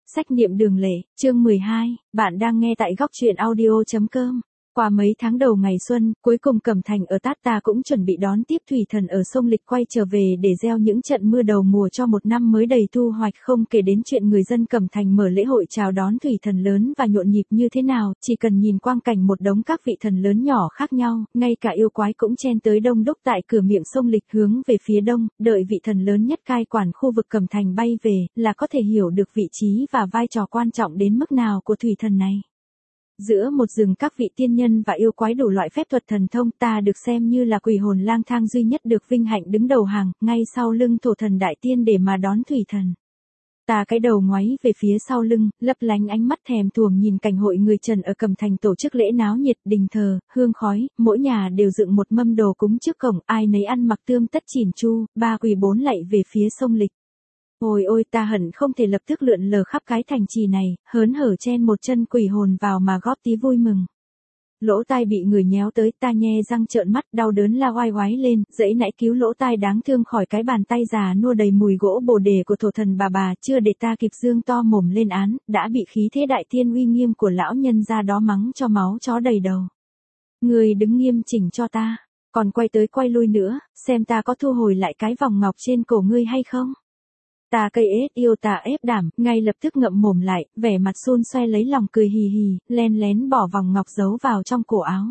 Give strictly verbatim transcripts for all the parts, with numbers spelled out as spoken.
Sách niệm đường lệ, chương mười hai, bạn đang nghe tại góc truyện audio.com. Qua mấy tháng đầu ngày xuân, cuối cùng Cẩm Thành ở Tát Ta cũng chuẩn bị đón tiếp thủy thần ở sông Lịch quay trở về để gieo những trận mưa đầu mùa cho một năm mới đầy thu hoạch, không kể đến chuyện người dân Cẩm Thành mở lễ hội chào đón thủy thần lớn và nhộn nhịp như thế nào, chỉ cần nhìn quang cảnh một đống các vị thần lớn nhỏ khác nhau, ngay cả yêu quái cũng chen tới đông đúc tại cửa miệng sông Lịch hướng về phía đông, đợi vị thần lớn nhất cai quản khu vực Cẩm Thành bay về, là có thể hiểu được vị trí và vai trò quan trọng đến mức nào của thủy thần này. Giữa một rừng các vị tiên nhân và yêu quái đủ loại phép thuật thần thông, ta được xem như là quỷ hồn lang thang duy nhất được vinh hạnh đứng đầu hàng, ngay sau lưng thổ thần đại tiên để mà đón thủy thần. Ta cái đầu ngoáy về phía sau lưng, lấp lánh ánh mắt thèm thuồng nhìn cảnh hội người Trần ở Cẩm Thành tổ chức lễ náo nhiệt, đình thờ, hương khói, mỗi nhà đều dựng một mâm đồ cúng trước cổng, ai nấy ăn mặc tươm tất chỉn chu, ba quỳ bốn lạy về phía sông Lịch. Ôi ôi, ta hận không thể lập tức lượn lờ khắp cái thành trì này, hớn hở chen một chân quỷ hồn vào mà góp tí vui mừng. Lỗ tai bị người nhéo tới, ta nhe răng trợn mắt, đau đớn la oai oái lên, dãy nãy cứu lỗ tai đáng thương khỏi cái bàn tay già nua đầy mùi gỗ bồ đề của thổ thần bà bà, chưa để ta kịp dương to mồm lên án, đã bị khí thế đại tiên uy nghiêm của lão nhân ra đó mắng cho máu chó đầy đầu. Người đứng nghiêm chỉnh cho ta, còn quay tới quay lui nữa, xem ta có thu hồi lại cái vòng ngọc trên cổ ngươi hay không. Ta cây ết yêu ta ép đảm, ngay lập tức ngậm mồm lại, vẻ mặt xun xoe lấy lòng cười hì hì, len lén bỏ vòng ngọc giấu vào trong cổ áo.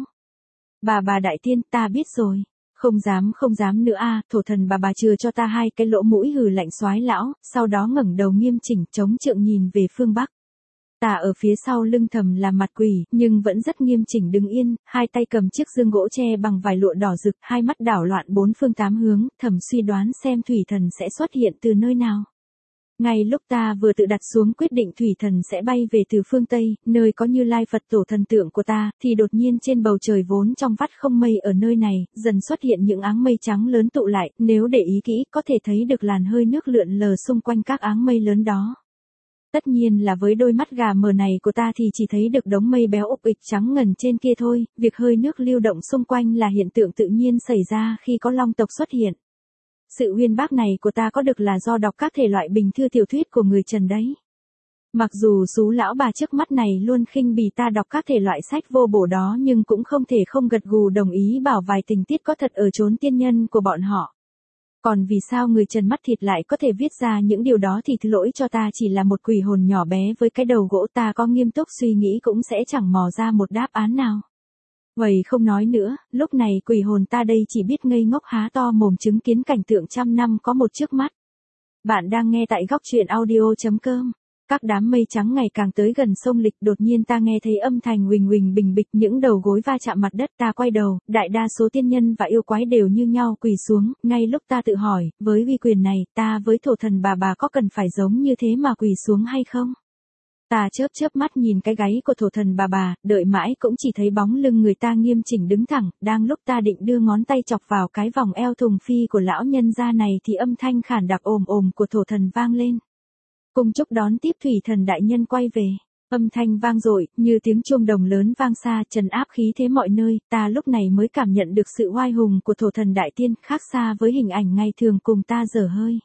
Bà bà đại tiên, ta biết rồi. Không dám không dám nữa a, thổ thần bà bà chừa cho ta hai cái lỗ mũi hừ lạnh soái lão, sau đó ngẩng đầu nghiêm chỉnh chống trượng nhìn về phương Bắc. Ta ở phía sau lưng thầm làm mặt quỷ, nhưng vẫn rất nghiêm chỉnh đứng yên, hai tay cầm chiếc dương gỗ tre bằng vải lụa đỏ rực, hai mắt đảo loạn bốn phương tám hướng, thầm suy đoán xem thủy thần sẽ xuất hiện từ nơi nào. Ngay lúc ta vừa tự đặt xuống quyết định thủy thần sẽ bay về từ phương Tây, nơi có Như Lai Phật tổ thần tượng của ta, thì đột nhiên trên bầu trời vốn trong vắt không mây ở nơi này, dần xuất hiện những áng mây trắng lớn tụ lại, nếu để ý kỹ có thể thấy được làn hơi nước lượn lờ xung quanh các áng mây lớn đó. Tất nhiên là với đôi mắt gà mờ này của ta thì chỉ thấy được đống mây béo ục ịch trắng ngần trên kia thôi, việc hơi nước lưu động xung quanh là hiện tượng tự nhiên xảy ra khi có long tộc xuất hiện. Sự uyên bác này của ta có được là do đọc các thể loại bình thư tiểu thuyết của người Trần đấy. Mặc dù xú lão bà trước mắt này luôn khinh bỉ ta đọc các thể loại sách vô bổ đó nhưng cũng không thể không gật gù đồng ý bảo vài tình tiết có thật ở chốn tiên nhân của bọn họ. Còn vì sao người Trần mắt thịt lại có thể viết ra những điều đó thì thứ lỗi cho ta chỉ là một quỷ hồn nhỏ bé với cái đầu gỗ, ta có nghiêm túc suy nghĩ cũng sẽ chẳng mò ra một đáp án nào. Vậy không nói nữa, lúc này quỷ hồn ta đây chỉ biết ngây ngốc há to mồm chứng kiến cảnh tượng trăm năm có một trước mắt. Bạn đang nghe tại góc truyện audio.com. Các đám mây trắng ngày càng tới gần sông Lịch, đột nhiên ta nghe thấy âm thanh huỳnh huỳnh bình bịch, những đầu gối va chạm mặt đất, ta quay đầu, đại đa số tiên nhân và yêu quái đều như nhau quỳ xuống, ngay lúc ta tự hỏi, với uy quyền này, ta với thổ thần bà bà có cần phải giống như thế mà quỳ xuống hay không? Ta chớp chớp mắt nhìn cái gáy của thổ thần bà bà, đợi mãi cũng chỉ thấy bóng lưng người ta nghiêm chỉnh đứng thẳng, đang lúc ta định đưa ngón tay chọc vào cái vòng eo thùng phi của lão nhân gia này thì âm thanh khản đặc ồm ồm của thổ thần vang lên. Cung chúc đón tiếp thủy thần đại nhân quay về. Âm thanh vang dội, như tiếng chuông đồng lớn vang xa, trấn áp khí thế mọi nơi, ta lúc này mới cảm nhận được sự oai hùng của thổ thần đại tiên, khác xa với hình ảnh ngày thường cùng ta dở hơi.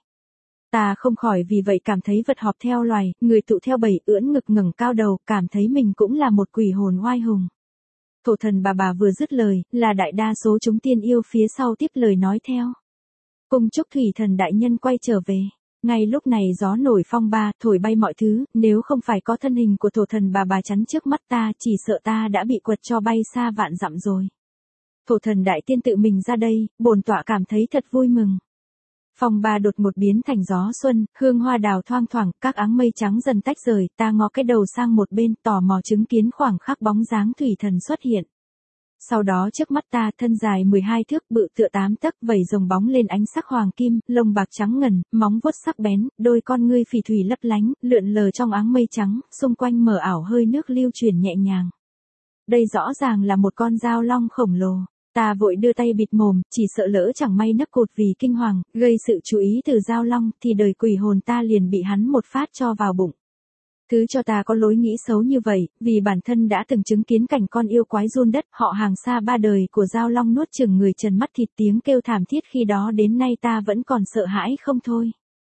Ta không khỏi vì vậy cảm thấy vật họp theo loài, người tụ theo bầy, ưỡn ngực ngẩng cao đầu, cảm thấy mình cũng là một quỷ hồn oai hùng. Thổ thần bà bà vừa dứt lời, là đại đa số chúng tiên yêu phía sau tiếp lời nói theo. Cung chúc thủy thần đại nhân quay trở về. Ngay lúc này gió nổi phong ba, thổi bay mọi thứ, nếu không phải có thân hình của thổ thần bà bà chắn trước mắt ta, chỉ sợ ta đã bị quật cho bay xa vạn dặm rồi. Thổ thần đại tiên tự mình ra đây, bổn tọa cảm thấy thật vui mừng. Phong ba đột một biến thành gió xuân, hương hoa đào thoang thoảng, các áng mây trắng dần tách rời, ta ngó cái đầu sang một bên, tò mò chứng kiến khoảng khắc bóng dáng thủy thần xuất hiện. Sau đó trước mắt ta, thân dài mười hai thước, bự tựa tám tấc, vẩy rồng bóng lên ánh sắc hoàng kim, lông bạc trắng ngần, móng vuốt sắc bén, đôi con ngươi phỉ thủy lấp lánh, lượn lờ trong áng mây trắng, xung quanh mờ ảo hơi nước lưu chuyển nhẹ nhàng. Đây rõ ràng là một con dao long khổng lồ. Ta vội đưa tay bịt mồm, chỉ sợ lỡ chẳng may nấc cột vì kinh hoàng, gây sự chú ý từ dao long, thì đời quỷ hồn ta liền bị hắn một phát cho vào bụng. Thứ cho ta có lối nghĩ xấu như vậy, vì bản thân đã từng chứng kiến cảnh con yêu quái run đất, họ hàng xa ba đời của dao long nuốt chửng người Trần mắt thịt, tiếng kêu thảm thiết khi đó đến nay ta vẫn còn sợ hãi không thôi.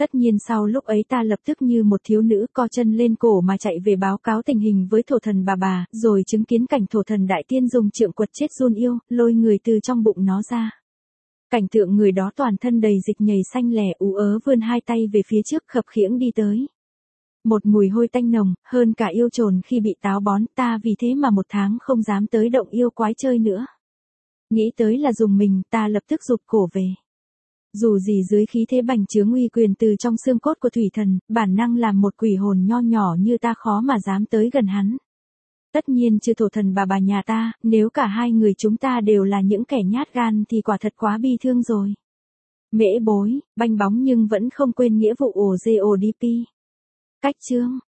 Tất nhiên sau lúc ấy ta lập tức như một thiếu nữ co chân lên cổ mà chạy về báo cáo tình hình với thổ thần bà bà, rồi chứng kiến cảnh thổ thần đại tiên dùng trượng quật chết Jun yêu, lôi người từ trong bụng nó ra. Cảnh tượng người đó toàn thân đầy dịch nhầy xanh lẻ ú ớ vươn hai tay về phía trước khập khiễng đi tới. Một mùi hôi tanh nồng, hơn cả yêu trồn khi bị táo bón, ta vì thế mà một tháng không dám tới động yêu quái chơi nữa. Nghĩ tới là dùng mình, ta lập tức rụt cổ về. Dù gì dưới khí thế bành trướng uy quyền từ trong xương cốt của thủy thần, bản năng làm một quỷ hồn nho nhỏ như ta khó mà dám tới gần hắn. Tất nhiên chưa thổ thần bà bà nhà ta, nếu cả hai người chúng ta đều là những kẻ nhát gan thì quả thật quá bi thương rồi. Mễ bối, banh bóng nhưng vẫn không quên nghĩa vụ ổ dê ổ đi pi. Cách chương.